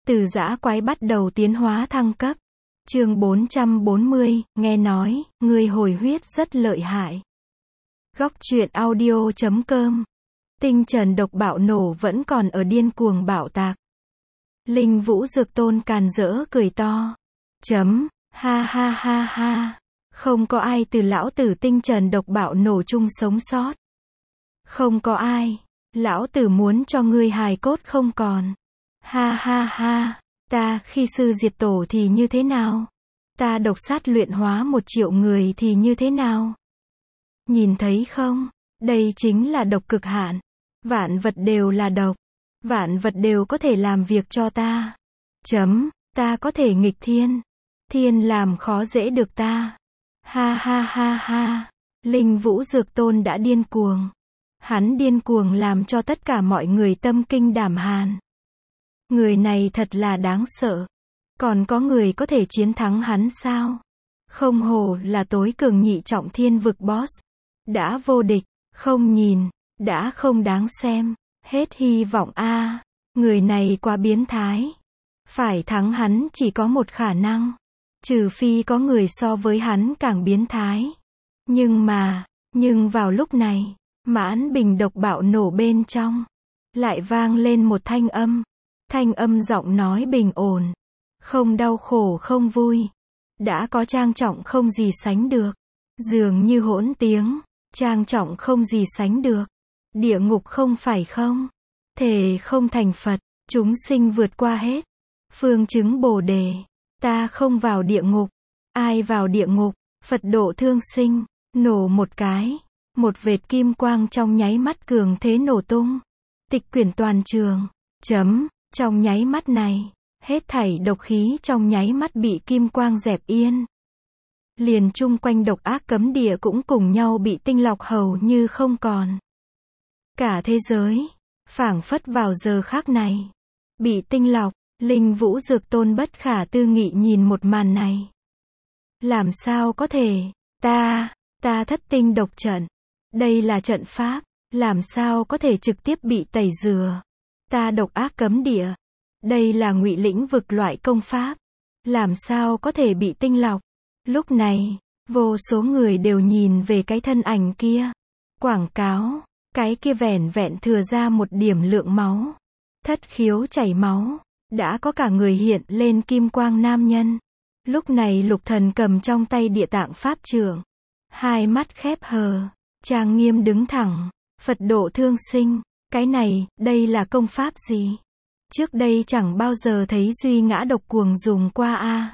Từ dã quái bắt đầu tiến hóa thăng cấp. Chương 440, nghe nói, người hồi huyết rất lợi hại. Góc truyện audio.com. Tinh trần độc bạo nổ vẫn còn ở điên cuồng bạo tạc. Linh Vũ Dược Tôn càn rỡ cười to. Ha ha ha ha. Không có ai từ lão tử tinh trần độc bạo nổ chung sống sót. Không có ai. Lão tử muốn cho ngươi hài cốt không còn. Ha ha ha. Ta khi sư diệt tổ thì như thế nào? Ta độc sát luyện hóa 1 triệu người thì như thế nào? Nhìn thấy không? Đây chính là độc cực hạn. Vạn vật đều là độc. Vạn vật đều có thể làm việc cho ta. Ta có thể nghịch thiên. Thiên làm khó dễ được ta. Ha ha ha ha. Linh Vũ Dược Tôn đã điên cuồng. Hắn điên cuồng làm cho tất cả mọi người tâm kinh đảm hàn. Người này thật là đáng sợ. Còn có người có thể chiến thắng hắn sao? Không hổ là tối cường nhị trọng thiên vực boss. Đã vô địch, không nhìn, đã không đáng xem. Hết hy vọng a. Người này quá biến thái. Phải thắng hắn chỉ có một khả năng. Trừ phi có người so với hắn càng biến thái. Nhưng vào lúc này, mãn bình độc bạo nổ bên trong. Lại vang lên một thanh âm. Thanh âm giọng nói bình ổn. Không đau khổ không vui. Đã có trang trọng không gì sánh được. Dường như hỗn tiếng. Trang trọng không gì sánh được. Địa ngục không phải không? Thề không thành Phật. Chúng sinh vượt qua hết. Phương chứng Bồ Đề. Ta không vào địa ngục. Ai vào địa ngục? Phật độ thương sinh. Nổ một cái. Một vệt kim quang trong nháy mắt cường thế nổ tung. Tịch quyển toàn trường. Trong nháy mắt này, hết thảy độc khí trong nháy mắt bị kim quang dẹp yên. Liền chung quanh độc ác cấm địa cũng cùng nhau bị tinh lọc hầu như không còn. Cả thế giới, phảng phất vào giờ khắc này, bị tinh lọc. Linh Vũ Dược Tôn bất khả tư nghị nhìn một màn này. Làm sao có thể, ta thất tinh độc trận. Đây là trận pháp, làm sao có thể trực tiếp bị tẩy rửa. Ta độc ác cấm địa. Đây là ngụy lĩnh vực loại công pháp. Làm sao có thể bị tinh lọc. Lúc này, vô số người đều nhìn về cái thân ảnh kia. Quảng cáo, cái kia vẻn vẹn thừa ra một điểm lượng máu. Thất khiếu chảy máu. Đã có cả người hiện lên kim quang nam nhân. Lúc này Lục Thần cầm trong tay địa tạng pháp trượng. Hai mắt khép hờ. Trang nghiêm đứng thẳng. Phật độ thương sinh. Cái này, đây là công pháp gì? Trước đây chẳng bao giờ thấy Duy Ngã Độc Cuồng dùng qua a.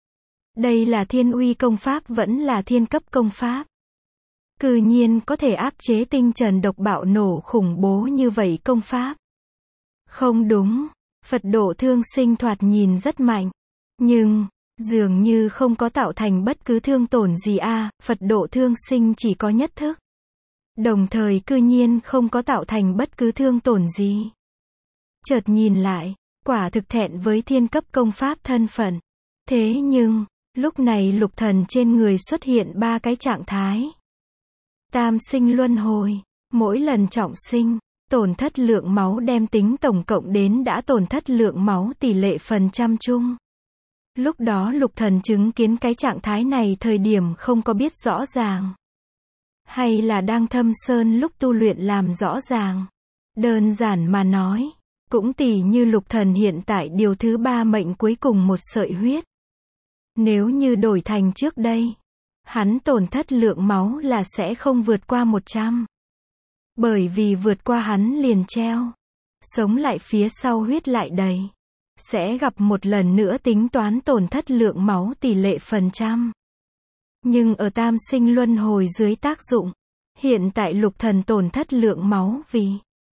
Đây là thiên uy công pháp vẫn là thiên cấp công pháp. Cư nhiên có thể áp chế tinh trần độc bạo nổ khủng bố như vậy công pháp. Không đúng, Phật độ thương sinh thoạt nhìn rất mạnh. Nhưng, dường như không có tạo thành bất cứ thương tổn gì a. Phật độ thương sinh chỉ có nhất thức. Đồng thời cư nhiên không có tạo thành bất cứ thương tổn gì. Chợt nhìn lại, quả thực thẹn với thiên cấp công pháp thân phận. Thế nhưng, lúc này Lục Thần trên người xuất hiện 3 cái trạng thái. Tam sinh luân hồi, mỗi lần trọng sinh, tổn thất lượng máu đem tính tổng cộng đến đã tổn thất lượng máu tỷ lệ phần trăm chung. Lúc đó Lục Thần chứng kiến cái trạng thái này thời điểm không có biết rõ ràng. Hay là đang thâm sơn lúc tu luyện làm rõ ràng. Đơn giản mà nói, cũng tỉ như Lục Thần hiện tại điều thứ 3 mệnh cuối cùng một sợi huyết. Nếu như đổi thành trước đây, hắn tổn thất lượng máu là sẽ không vượt qua 100. Bởi vì vượt qua hắn liền treo. Sống lại phía sau huyết lại đầy. Sẽ gặp một lần nữa tính toán tổn thất lượng máu tỷ lệ phần trăm. Nhưng ở tam sinh luân hồi dưới tác dụng, hiện tại Lục Thần tổn thất lượng máu vì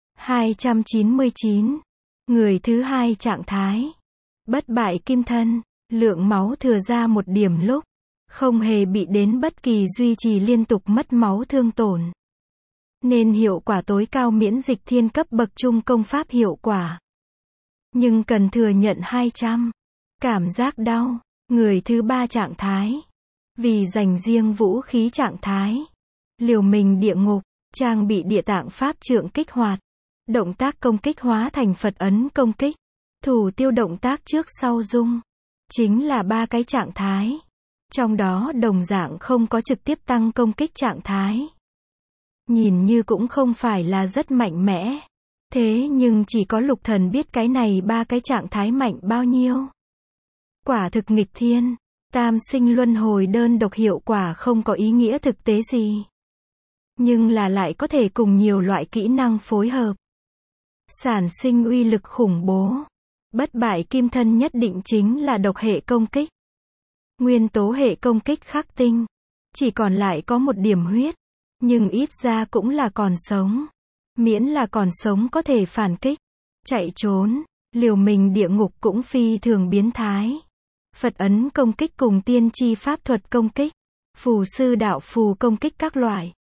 299. Người thứ 2 trạng thái. Bất bại kim thân, lượng máu thừa ra 1 điểm lúc. Không hề bị đến bất kỳ duy trì liên tục mất máu thương tổn. Nên hiệu quả tối cao miễn dịch thiên cấp bậc trung công pháp hiệu quả. Nhưng cần thừa nhận 200. Cảm giác đau. Người thứ 3 trạng thái. Vì dành riêng vũ khí trạng thái. Liều mình địa ngục, trang bị địa tạng pháp trượng kích hoạt. Động tác công kích hóa thành Phật ấn công kích. Thủ tiêu động tác trước sau dung. Chính là ba cái trạng thái. Trong đó đồng dạng không có trực tiếp tăng công kích trạng thái. Nhìn như cũng không phải là rất mạnh mẽ. Thế nhưng chỉ có Lục Thần biết cái này ba cái trạng thái mạnh bao nhiêu. Quả thực nghịch thiên. Tam sinh luân hồi đơn độc hiệu quả không có ý nghĩa thực tế gì. Nhưng là lại có thể cùng nhiều loại kỹ năng phối hợp. Sản sinh uy lực khủng bố. Bất bại kim thân nhất định chính là độc hệ công kích. Nguyên tố hệ công kích khắc tinh. Chỉ còn lại có một điểm huyết. Nhưng ít ra cũng là còn sống. Miễn là còn sống có thể phản kích. Chạy trốn. Liều mình địa ngục cũng phi thường biến thái. Phật ấn công kích cùng tiên tri pháp thuật công kích. Phù sư đạo phù công kích các loại.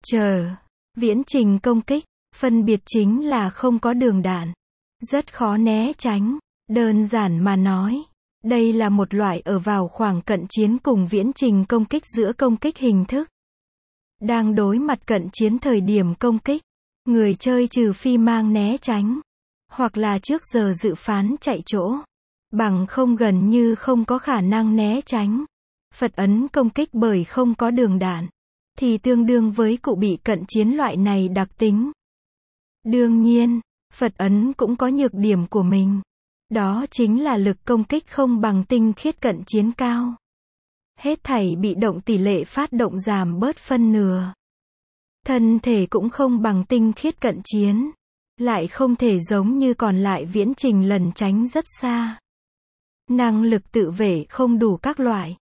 Viễn trình công kích. Phân biệt chính là không có đường đạn. Rất khó né tránh. Đơn giản mà nói. Đây là một loại ở vào khoảng cận chiến cùng viễn trình công kích giữa công kích hình thức. Đang đối mặt cận chiến thời điểm công kích. Người chơi trừ phi mang né tránh. Hoặc là trước giờ dự phán chạy chỗ. Bằng không gần như không có khả năng né tránh. Phật ấn công kích bởi không có đường đạn. Thì tương đương với cụ bị cận chiến loại này đặc tính. Đương nhiên, Phật ấn cũng có nhược điểm của mình. Đó chính là lực công kích không bằng tinh khiết cận chiến cao. Hết thảy bị động tỷ lệ phát động giảm bớt phân nửa. Thân thể cũng không bằng tinh khiết cận chiến. Lại không thể giống như còn lại viễn trình lẩn tránh rất xa. Năng lực tự vệ không đủ các loại.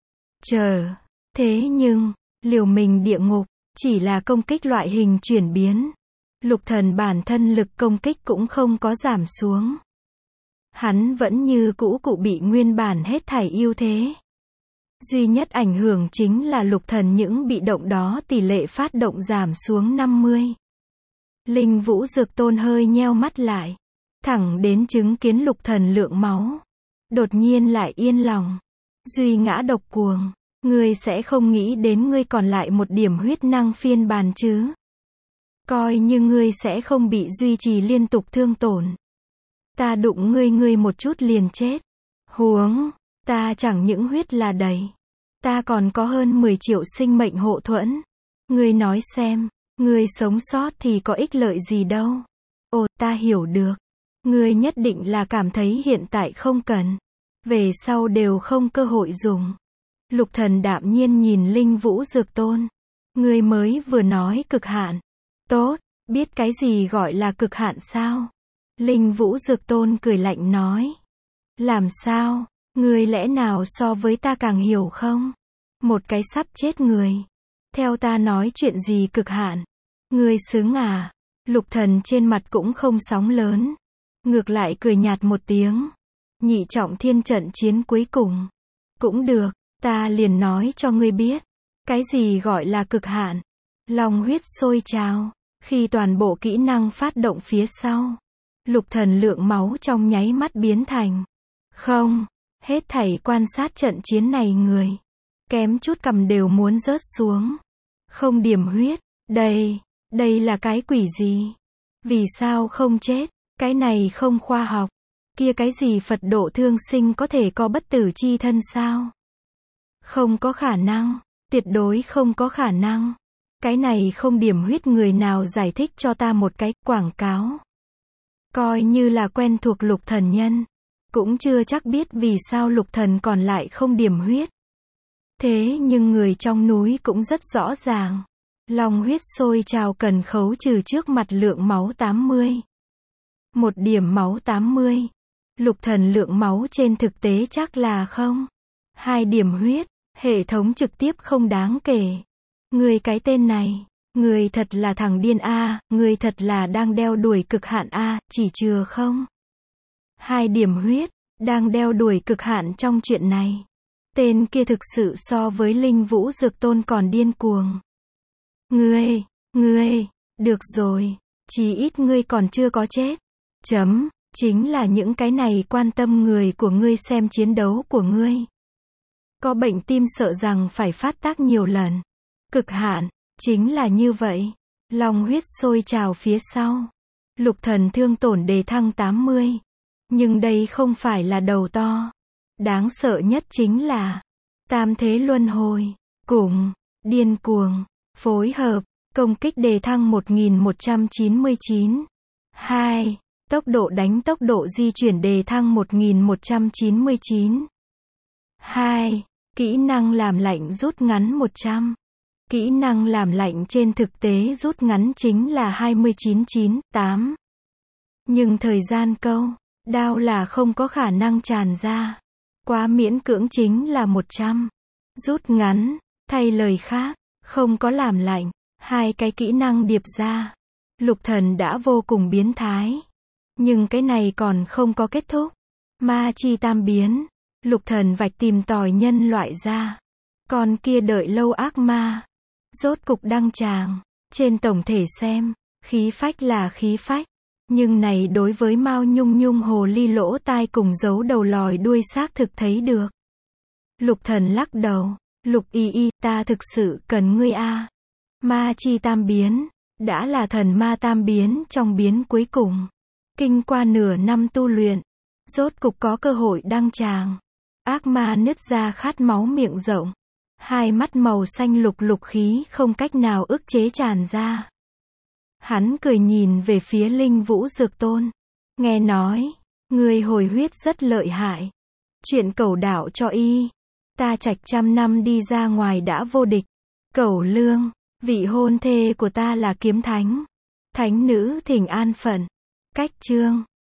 Thế nhưng, liều mình địa ngục, chỉ là công kích loại hình chuyển biến. Lục Thần bản thân lực công kích cũng không có giảm xuống. Hắn vẫn như cũ cụ bị nguyên bản hết thảy ưu thế. Duy nhất ảnh hưởng chính là Lục Thần những bị động đó tỷ lệ phát động giảm xuống 50. Linh Vũ Dược Tôn hơi nheo mắt lại. Thẳng đến chứng kiến Lục Thần lượng máu. Đột nhiên lại yên lòng. Duy ngã độc cuồng. Ngươi sẽ không nghĩ đến ngươi còn lại một điểm huyết năng phiên bản chứ. Coi như ngươi sẽ không bị duy trì liên tục thương tổn. Ta đụng ngươi một chút liền chết. Huống, ta chẳng những huyết là đầy. Ta còn có hơn 10 triệu sinh mệnh hộ thuẫn. Ngươi nói xem, ngươi sống sót thì có ích lợi gì đâu. Ồ, ta hiểu được. Ngươi nhất định là cảm thấy hiện tại không cần. Về sau đều không cơ hội dùng. Lục Thần đạm nhiên nhìn Linh Vũ Dược Tôn. Ngươi mới vừa nói cực hạn. Tốt, biết cái gì gọi là cực hạn sao? Linh Vũ Dược Tôn cười lạnh nói. Làm sao? Ngươi lẽ nào so với ta càng hiểu không? Một cái sắp chết người. Theo ta nói chuyện gì cực hạn? Ngươi xứng à? Lục Thần trên mặt cũng không sóng lớn. Ngược lại cười nhạt một tiếng. Nhị trọng thiên trận chiến cuối cùng. Cũng được, ta liền nói cho ngươi biết. Cái gì gọi là cực hạn? Long huyết sôi trào. Khi toàn bộ kỹ năng phát động phía sau. Lục Thần lượng máu trong nháy mắt biến thành. Không, hết thảy quan sát trận chiến này người. Kém chút cầm đều muốn rớt xuống. Không điểm huyết, đây là cái quỷ gì? Vì sao không chết? Cái này không khoa học. Kia cái gì Phật độ thương sinh có thể có bất tử chi thân sao? Không có khả năng, tuyệt đối không có khả năng. Cái này không điểm huyết người nào giải thích cho ta một cái quảng cáo. Coi như là quen thuộc Lục Thần nhân. Cũng chưa chắc biết vì sao Lục Thần còn lại không điểm huyết. Thế nhưng người trong núi cũng rất rõ ràng. Long huyết sôi trào cần khấu trừ trước mặt lượng máu 80. Một điểm máu 80. Lục Thần lượng máu trên thực tế chắc là không. 2 điểm huyết, hệ thống trực tiếp không đáng kể. Người cái tên này, người thật là thằng điên a, người thật là đang đeo đuổi cực hạn a, chỉ chừa không. 2 điểm huyết, đang đeo đuổi cực hạn trong chuyện này. Tên kia thực sự so với Linh Vũ Dược Tôn còn điên cuồng. Ngươi, được rồi, chí ít ngươi còn chưa có chết. Chính là những cái này quan tâm người của ngươi xem chiến đấu của ngươi. Có bệnh tim sợ rằng phải phát tác nhiều lần. Cực hạn, chính là như vậy. Long huyết sôi trào phía sau. Lục Thần thương tổn đề thăng 80. Nhưng đây không phải là đầu to. Đáng sợ nhất chính là tam thế luân hồi, cùng điên cuồng, phối hợp, công kích đề thăng 1199. 2. Tốc độ đánh tốc độ di chuyển đề thăng 1199. 2. Kỹ năng làm lạnh rút ngắn 100. Kỹ năng làm lạnh trên thực tế rút ngắn chính là 2998. Nhưng thời gian câu đao là không có khả năng tràn ra. Quá miễn cưỡng chính là 100. Rút ngắn, thay lời khác, không có làm lạnh. Hai cái kỹ năng điệp ra. Lục Thần đã vô cùng biến thái. Nhưng cái này còn không có kết thúc. Ma chi tam biến. Lục Thần vạch tìm tòi nhân loại ra. Còn kia đợi lâu ác ma. Rốt cục đăng tràng. Trên tổng thể xem, khí phách là khí phách. Nhưng này đối với Mao Nhung Nhung hồ ly lỗ tai cùng giấu đầu lòi đuôi xác thực thấy được. Lục Thần lắc đầu. Lục y y, ta thực sự cần ngươi a. Ma chi tam biến. Đã là thần ma tam biến trong biến cuối cùng. Kinh qua nửa năm tu luyện. Rốt cục có cơ hội đăng tràng. Ác ma nứt ra khát máu miệng rộng. Hai mắt màu xanh lục lục khí không cách nào ức chế tràn ra. Hắn cười nhìn về phía Linh Vũ Dược Tôn. Nghe nói, người hồi huyết rất lợi hại. Chuyện cẩu đạo cho y. Ta trạch 100 năm đi ra ngoài đã vô địch. Cẩu lương, vị hôn thê của ta là kiếm thánh. Thánh nữ thỉnh an phận. Cách chương